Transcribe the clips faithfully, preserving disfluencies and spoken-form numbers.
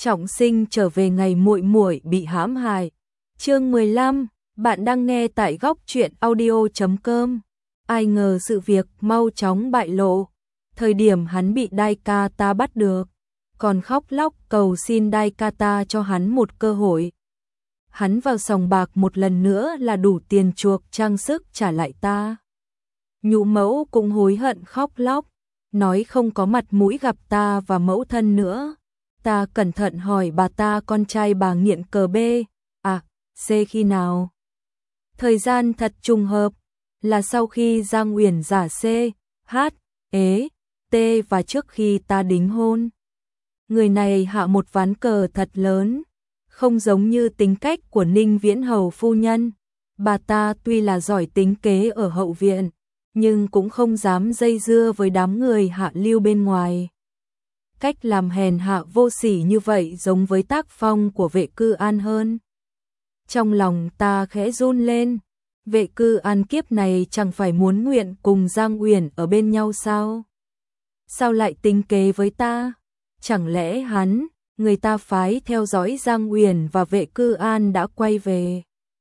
Trọng Sinh trở về ngày muội muội bị hãm hại. Chương mười lăm, bạn đang nghe tại góc truyện audio chấm com. Ai ngờ sự việc mau chóng bại lộ. Thời điểm hắn bị Daikata bắt được, còn khóc lóc cầu xin Daikata cho hắn một cơ hội. Hắn vào sòng bạc một lần nữa là đủ tiền chuộc trang sức trả lại ta. Nhũ mẫu cũng hối hận khóc lóc, nói không có mặt mũi gặp ta và mẫu thân nữa. Ta cẩn thận hỏi bà ta con trai bà nghiện cờ B, à, C khi nào. Thời gian thật trùng hợp, là sau khi Giang Uyển giả C, H, ế, T và trước khi ta đính hôn. Người này hạ một ván cờ thật lớn, không giống như tính cách của Ninh Viễn Hầu phu nhân. Bà ta tuy là giỏi tính kế ở hậu viện, nhưng cũng không dám dây dưa với đám người hạ lưu bên ngoài. Cách làm hèn hạ vô sỉ như vậy giống với tác phong của Vệ Cư An hơn. Trong lòng ta khẽ run lên, Vệ Cư An kiếp này chẳng phải muốn nguyện cùng Giang Uyển ở bên nhau sao? Sao lại tính kế với ta? Chẳng lẽ hắn, người ta phái theo dõi Giang Uyển và Vệ Cư An đã quay về?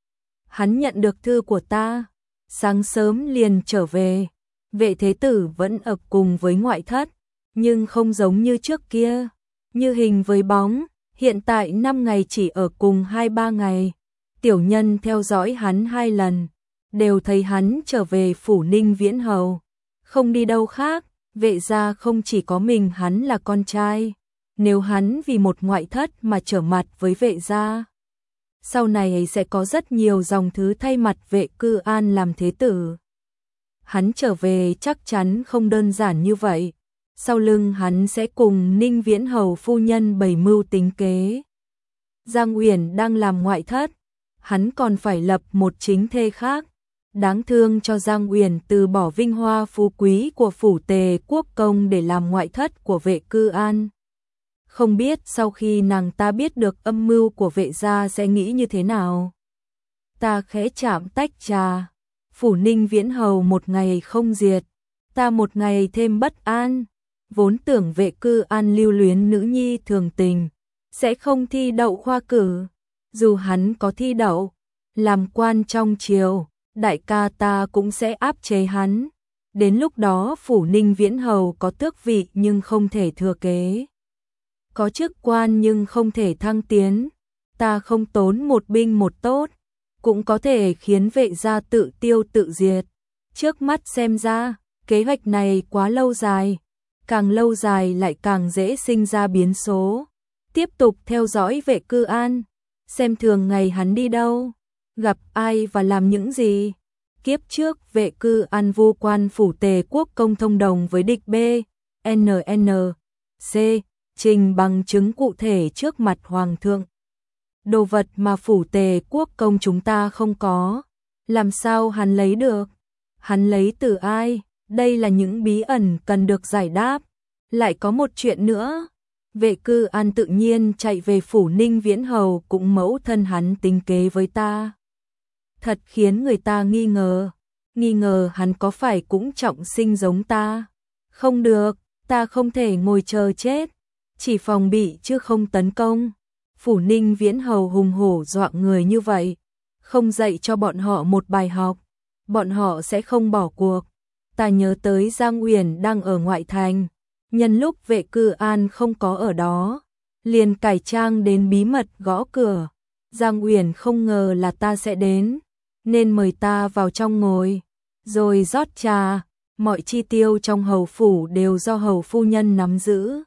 Hắn nhận được thư của ta, sáng sớm liền trở về. Vệ Thế Tử vẫn ở cùng với ngoại thất, nhưng không giống như trước kia, như hình với bóng, hiện tại năm ngày chỉ ở cùng hai ba ngày. Tiểu nhân theo dõi hắn hai lần, đều thấy hắn trở về phủ Ninh Viễn Hầu, không đi đâu khác. Vệ gia không chỉ có mình hắn là con trai, nếu hắn vì một ngoại thất mà trở mặt với vệ gia, sau này sẽ có rất nhiều dòng thứ thay mặt Vệ Cư An làm thế tử. Hắn trở về chắc chắn không đơn giản như vậy, sau lưng hắn sẽ cùng Ninh Viễn Hầu phu nhân bày mưu tính kế. Giang Uyển đang làm ngoại thất, hắn còn phải lập một chính thê khác. Đáng thương cho Giang Uyển từ bỏ vinh hoa phú quý của phủ Tề Quốc công để làm ngoại thất của Vệ Cư An. Không biết sau khi nàng ta biết được âm mưu của vệ gia sẽ nghĩ như thế nào. Ta khẽ chạm tách trà, phủ Ninh Viễn Hầu một ngày không diệt, ta một ngày thêm bất an. Vốn tưởng Vệ Cư An lưu luyến nữ nhi thường tình, sẽ không thi đậu khoa cử. Dù hắn có thi đậu, làm quan trong triều, đại ca ta cũng sẽ áp chế hắn. Đến lúc đó phủ Ninh Viễn Hầu có tước vị nhưng không thể thừa kế, có chức quan nhưng không thể thăng tiến. Ta không tốn một binh một tốt, cũng có thể khiến vệ gia tự tiêu tự diệt. Trước mắt xem ra, kế hoạch này quá lâu dài, càng lâu dài lại càng dễ sinh ra biến số. Tiếp tục theo dõi Vệ Cư An, xem thường ngày hắn đi đâu, gặp ai và làm những gì. Kiếp trước Vệ Cư An vu quan phủ Tề Quốc công thông đồng với địch B, N N, C, trình bằng chứng cụ thể trước mặt Hoàng thượng. Đồ vật mà phủ Tề Quốc công chúng ta không có, làm sao hắn lấy được? Hắn lấy từ ai? Đây là những bí ẩn cần được giải đáp. Lại có một chuyện nữa, Vệ Cư An tự nhiên chạy về phủ Ninh Viễn Hầu cũng mẫu thân hắn tính kế với ta. Thật khiến người ta nghi ngờ, nghi ngờ hắn có phải cũng Trọng Sinh giống ta. Không được, ta không thể ngồi chờ chết, chỉ phòng bị chứ không tấn công. Phủ Ninh Viễn Hầu hùng hổ dọa người như vậy, không dạy cho bọn họ một bài học, bọn họ sẽ không bỏ cuộc. Ta nhớ tới Giang Uyển đang ở ngoại thành, nhân lúc Vệ Cư An không có ở đó, liền cải trang đến bí mật gõ cửa. Giang Uyển không ngờ là ta sẽ đến, nên mời ta vào trong ngồi, rồi rót trà. Mọi chi tiêu trong hầu phủ đều do hầu phu nhân nắm giữ.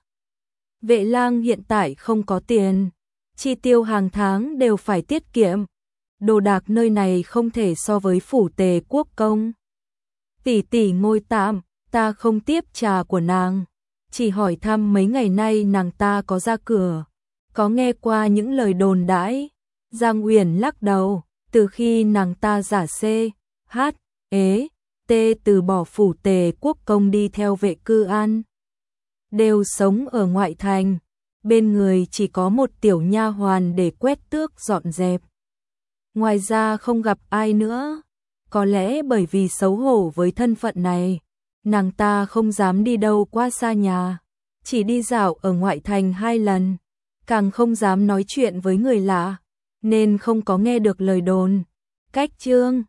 Vệ lang hiện tại không có tiền, chi tiêu hàng tháng đều phải tiết kiệm. Đồ đạc nơi này không thể so với phủ Tề Quốc công. Tỷ tỷ ngồi tạm, ta không tiếp trà của nàng, chỉ hỏi thăm mấy ngày nay nàng ta có ra cửa, có nghe qua những lời đồn đãi. Giang Uyển lắc đầu, từ khi nàng ta giả C, H, ế, T từ bỏ phủ Tề Quốc công đi theo Vệ Cư An, đều sống ở ngoại thành, bên người chỉ có một tiểu nha hoàn để quét tước dọn dẹp. Ngoài ra không gặp ai nữa, có lẽ bởi vì xấu hổ với thân phận này, nàng ta không dám đi đâu quá xa nhà, chỉ đi dạo ở ngoại thành hai lần. càng không dám nói chuyện với người lạ, nên không có nghe được lời đồn. Cách chương